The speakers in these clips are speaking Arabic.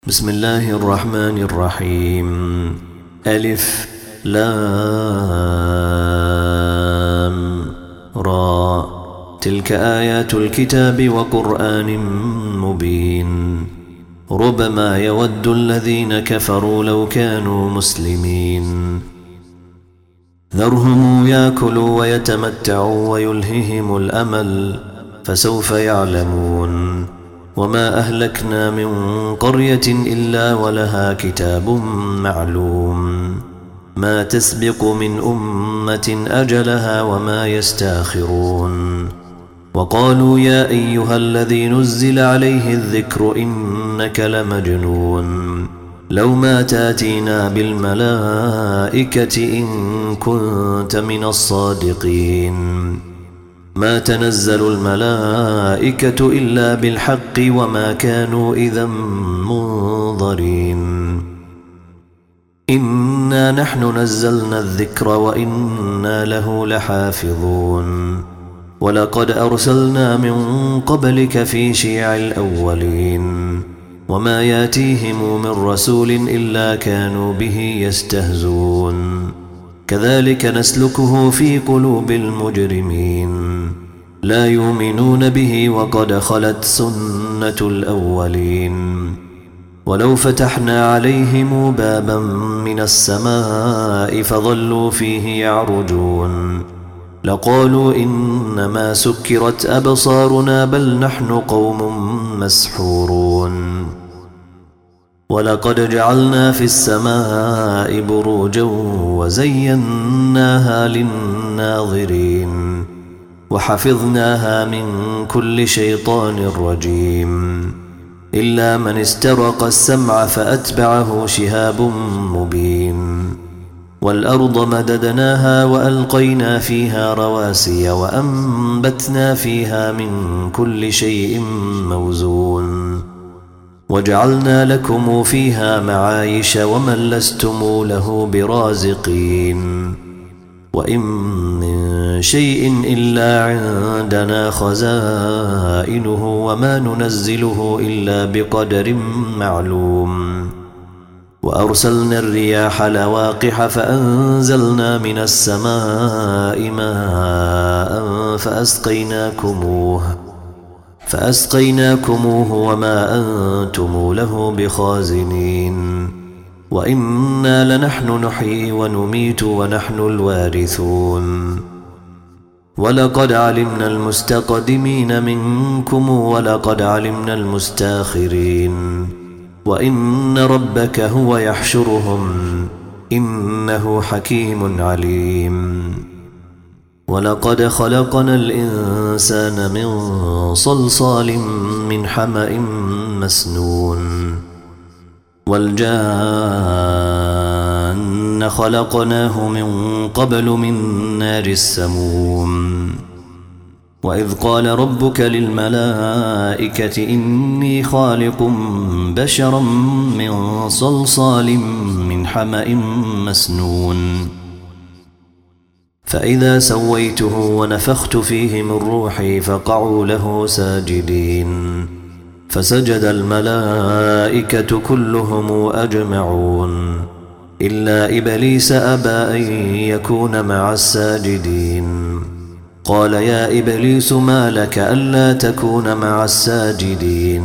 بسم الله الرحمن الرحيم. ألف لام را. تلك آيات الكتاب وقرآن مبين. ربما يود الذين كفروا لو كانوا مسلمين. ذرهم يأكلوا ويتمتعوا ويلههم الأمل فسوف يعلمون. وما أهلكنا من قرية إلا ولها كتاب معلوم ما تسبق من أمة أجلها وما يستاخرون. وقالوا يا أيها الذي نزل عليه الذكر إنك لمجنون لو ما تاتينا بالملائكة إن كنت من الصادقين. ما تنزل الملائكة إلا بالحق وما كانوا إذا منظرين. إنا نحن نزلنا الذكر وإنا له لحافظون. ولقد أرسلنا من قبلك في شيع الأولين وما ياتيهم من رسول إلا كانوا به يستهزون. كذلك نسلكه في قلوب المجرمين لا يؤمنون به وقد خلت سنة الأولين. ولو فتحنا عليهم بابا من السماء فظلوا فيه يعرجون لقالوا إنما سكرت أبصارنا بل نحن قوم مسحورون. ولقد جعلنا في السماء بروجا وزيناها للناظرين وحفظناها من كل شيطان رجيم إلا من استرق السمع فأتبعه شهاب مبين. والأرض مددناها وألقينا فيها رواسي وأنبتنا فيها من كل شيء موزون وجعلنا لكم فيها معايش ومن لستم له برازقين. وإن من شيء إلا عندنا خزائنه وما ننزله إلا بقدر معلوم. وأرسلنا الرياح لواقح فأنزلنا من السماء ماء فأسقيناكموه وما أنتم له بخازنين. وإنا لنحن نحيي ونميت ونحن الوارثون. ولقد علمنا المستقدمين منكم ولقد علمنا المستاخرين. وإن ربك هو يحشرهم إنه حكيم عليم. ولقد خلقنا الإنسان من صلصال من حمأ مسنون. والجان خلقناه من قبل من نار السموم. وإذ قال ربك للملائكة إني خالق بشرا من صلصال من حمأ مسنون فإذا سويته ونفخت فيه من روحي فقعوا له ساجدين. فسجد الملائكة كلهم أجمعون إلا إبليس أبى أن يكون مع الساجدين. قال يا إبليس ما لك ألا تكون مع الساجدين؟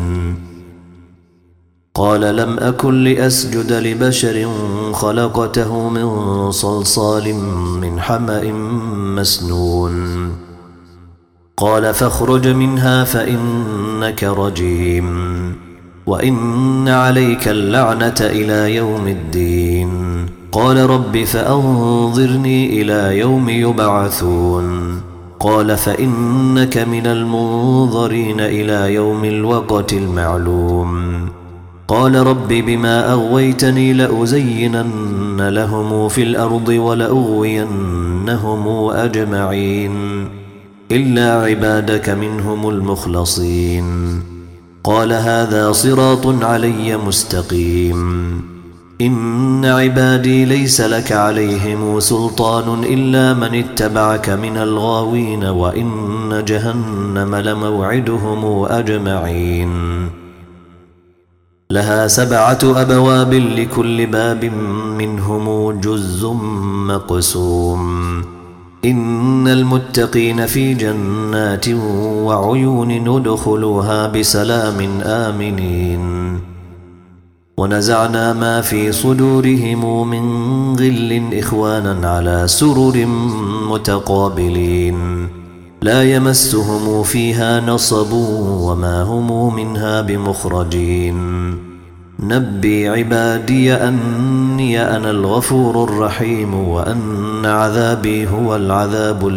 قال لم أكن لأسجد لبشر خلقته من صلصال من حمأ مسنون. قال فاخرج منها فإنك رجيم وإن عليك اللعنة إلى يوم الدين. قال رب فأنظرني إلى يوم يبعثون. قال فإنك من المنظرين إلى يوم الوقت المعلوم. قال رب بما أغويتني لأزينن لهم في الأرض ولأغوينهم أجمعين إلا عبادك منهم المخلصين. قال هذا صراط علي مستقيم. إن عبادي ليس لك عليهم سلطان إلا من اتبعك من الغاوين وإن جهنم لموعدهم أجمعين. لها 7 أبواب لكل باب منهم جزء مقسوم إن المتقين في جنات وعيون ندخلوها بسلام آمنين ونزعنا ما في صدورهم من غل إخوانا على سرر متقابلين لا يمسهم فيها نصب وما هم منها بمخرجين نبي عبادي أني أنا الغفور الرحيم وأن عذابي هو العذاب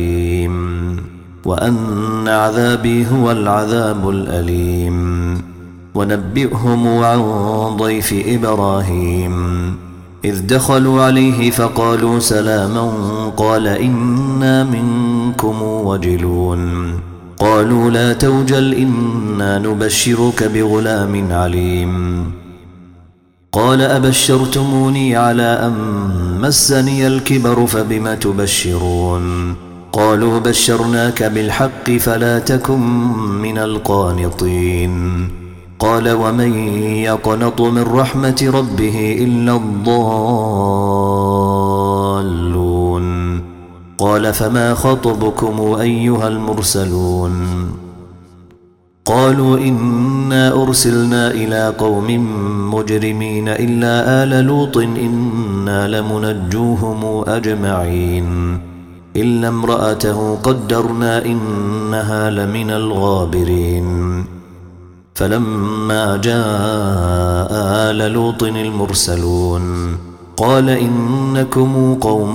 الأليم ونبئهم عن ضيف إبراهيم إذ دخلوا عليه فقالوا سلاما قال إنا منكم وجلون قالوا لا توجل إنا نبشرك بغلام عليم قال أبشرتموني على أن مسني الكبر فبم تبشرون قالوا بشرناك بالحق فلا تكن من القانطين قال ومن يقنط من رحمة ربه إلا الضالون قال فما خطبكم أيها المرسلون قالوا إنا أرسلنا إلى قوم مجرمين إلا آل لوط إنا لمنجوهم أجمعين إلا امرأته قدرنا إنها لمن الغابرين فلما جاء آل لوط المرسلون قال إنكم قوم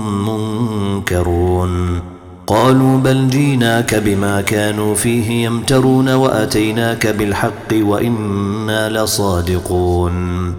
منكرون قالوا بل جيناك بما كانوا فيه يمترون وأتيناك بالحق وإنا لصادقون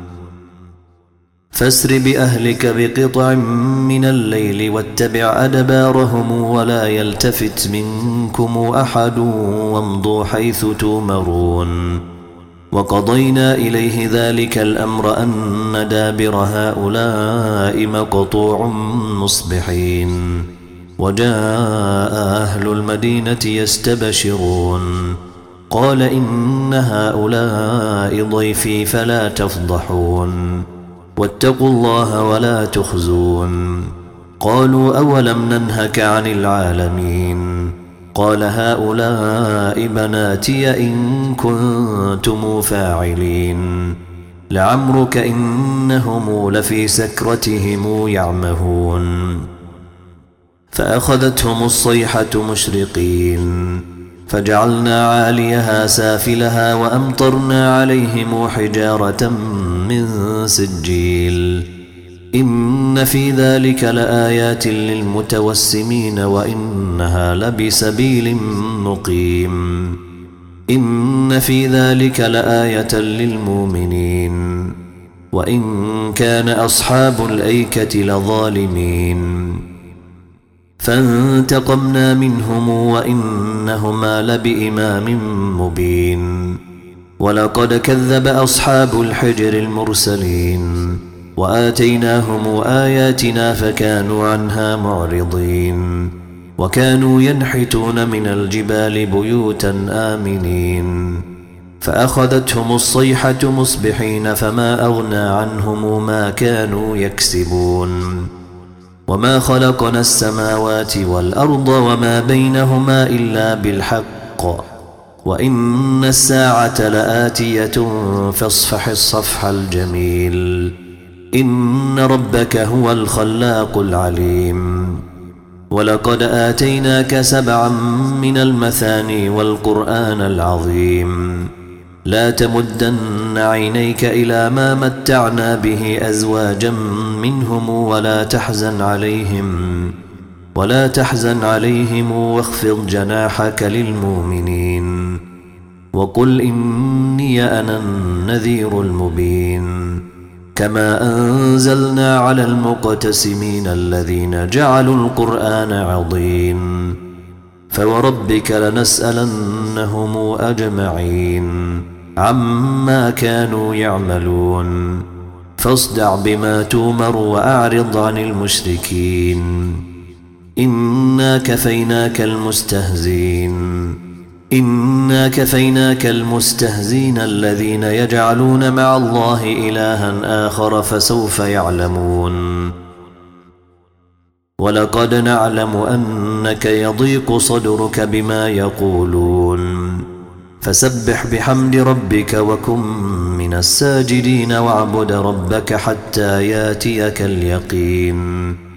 فاسر بأهلك بقطع من الليل واتبع أدبارهم ولا يلتفت منكم أحد وامضوا حيث تؤمرون وقضينا إليه ذلك الأمر أن دابر هؤلاء مقطوع مصبحين وجاء أهل المدينة يستبشرون قال إن هؤلاء ضيفي فلا تفضحون واتقوا الله ولا تخزون قالوا أولم ننهك عن العالمين قال هؤلاء بناتي إن كنتم فاعلين لعمرك إنهم لفي سكرتهم يعمهون فأخذتهم الصيحة مشرقين فجعلنا عاليها سافلها وأمطرنا عليهم حجارة من سجيل إن في ذلك لآيات للمتوسمين وإنها لبسبيل مقيم إن في ذلك لآية للمؤمنين وإن كان أصحاب الأيكة لظالمين فانتقمنا منهم وإنهما لبإمام مبين ولقد كذب أصحاب الحجر المرسلين وآتيناهم آياتنا فكانوا عنها معرضين وكانوا ينحتون من الجبال بيوتا آمنين فأخذتهم الصيحة مصبحين فما أغنى عنهم ما كانوا يكسبون وما خلقنا السماوات والأرض وما بينهما إلا بالحق وإن الساعة لآتية فاصفح الصفح الجميل إن ربك هو الخلاق العليم ولقد آتيناك 7 من المثاني والقرآن العظيم لا تمدن عينيك إلى ما متعنا به أزواجا منهم ولا تحزن عليهم واخفض جناحك للمؤمنين وقل إني أنا النذير المبين كما أنزلنا على المقتسمين الذين جعلوا القرآن عظيم فوربك لنسألنهم أجمعين عما كانوا يعملون فاصدع بما تؤمر وأعرض عن المشركين إنا كفيناك المستهزين إنا كفيناك المستهزين الذين يجعلون مع الله إلها آخر فسوف يعلمون ولقد نعلم أنك يضيق صدرك بما يقولون فسبح بحمد ربك وكن من الساجدين واعبد ربك حتى ياتيك اليقين